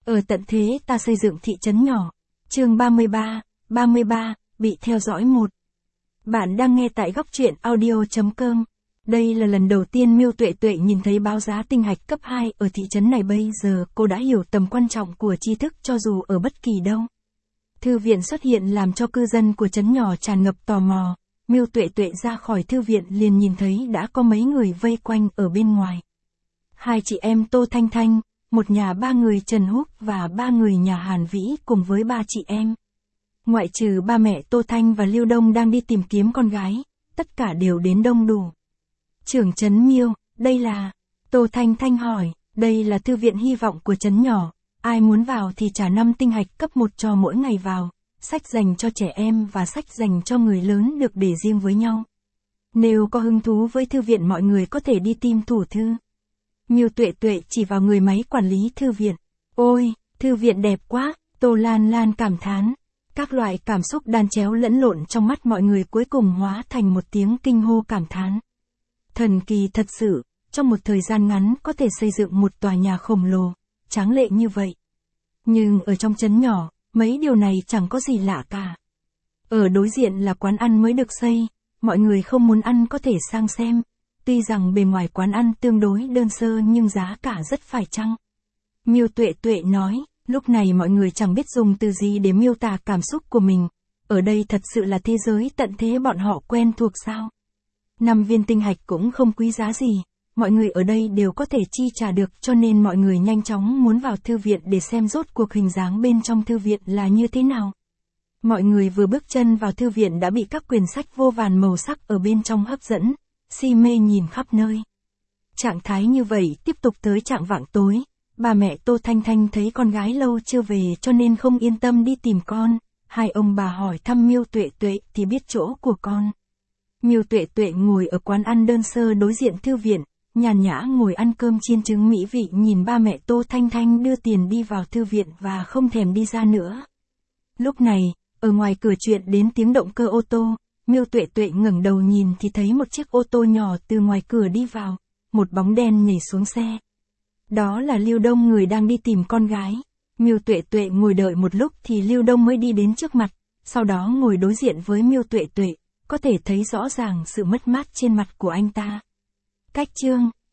Ở tận thế ta xây dựng thị trấn nhỏ. Chương 33, bị theo dõi 1. Bạn đang nghe tại góc truyện audio.com. Đây là lần đầu tiên Miêu Tuệ Tuệ nhìn thấy báo giá tinh hạch cấp 2 ở thị trấn này, bây giờ cô đã hiểu tầm quan trọng của tri thức cho dù ở bất kỳ đâu. Thư viện xuất hiện làm cho cư dân của trấn nhỏ tràn ngập tò mò. Miêu Tuệ Tuệ ra khỏi thư viện liền nhìn thấy đã có mấy người vây quanh ở bên ngoài. Hai chị em Tô Thanh Thanh, một nhà 3 người Trần Húc và 3 người nhà Hàn Vĩ cùng với 3 chị em. Ngoại trừ ba mẹ Tô Thanh và Lưu Đông đang đi tìm kiếm con gái, tất cả đều đến đông đủ. Trưởng trấn Miêu, đây là... Tô Thanh Thanh hỏi, đây là thư viện hy vọng của trấn nhỏ, ai muốn vào thì trả 5 tinh hạch cấp 1 cho mỗi ngày vào, sách dành cho trẻ em và sách dành cho người lớn được để riêng với nhau. Nếu có hứng thú với thư viện mọi người có thể đi tìm thủ thư. Miêu Tuệ Tuệ chỉ vào người máy quản lý thư viện. Ôi, thư viện đẹp quá, Tô Lan Lan cảm thán. Các loại cảm xúc đan chéo lẫn lộn trong mắt mọi người cuối cùng hóa thành một tiếng kinh hô cảm thán. Thần kỳ thật sự, trong một thời gian ngắn có thể xây dựng một tòa nhà khổng lồ, tráng lệ như vậy. Nhưng ở trong trấn nhỏ, mấy điều này chẳng có gì lạ cả. Ở đối diện là quán ăn mới được xây, mọi người không muốn ăn có thể sang xem. Tuy rằng bề ngoài quán ăn tương đối đơn sơ nhưng giá cả rất phải chăng. Miêu Tuệ Tuệ nói, lúc này mọi người chẳng biết dùng từ gì để miêu tả cảm xúc của mình. Ở đây thật sự là thế giới tận thế bọn họ quen thuộc sao? 5 viên tinh hạch cũng không quý giá gì, mọi người ở đây đều có thể chi trả được, cho nên mọi người nhanh chóng muốn vào thư viện để xem rốt cuộc hình dáng bên trong thư viện là như thế nào. Mọi người vừa bước chân vào thư viện đã bị các quyển sách vô vàn màu sắc ở bên trong hấp dẫn, si mê nhìn khắp nơi. Trạng thái như vậy tiếp tục tới chạng vạng tối, bà mẹ Tô Thanh Thanh thấy con gái lâu chưa về cho nên không yên tâm đi tìm con, hai ông bà hỏi thăm Miêu Tuệ Tuệ thì biết chỗ của con. Miêu Tuệ Tuệ ngồi ở quán ăn đơn sơ đối diện thư viện, nhàn nhã ngồi ăn cơm chiên trứng mỹ vị nhìn ba mẹ Tô Thanh Thanh đưa tiền đi vào thư viện và không thèm đi ra nữa. Lúc này, ở ngoài cửa truyền đến tiếng động cơ ô tô. Miêu Tuệ Tuệ ngẩng đầu nhìn thì thấy một chiếc ô tô nhỏ từ ngoài cửa đi vào, một bóng đen nhảy xuống xe. Đó là Lưu Đông, người đang đi tìm con gái. Miêu Tuệ Tuệ ngồi đợi một lúc thì Lưu Đông mới đi đến trước mặt, sau đó ngồi đối diện với Miêu Tuệ Tuệ, có thể thấy rõ ràng sự mất mát trên mặt của anh ta. Cách chương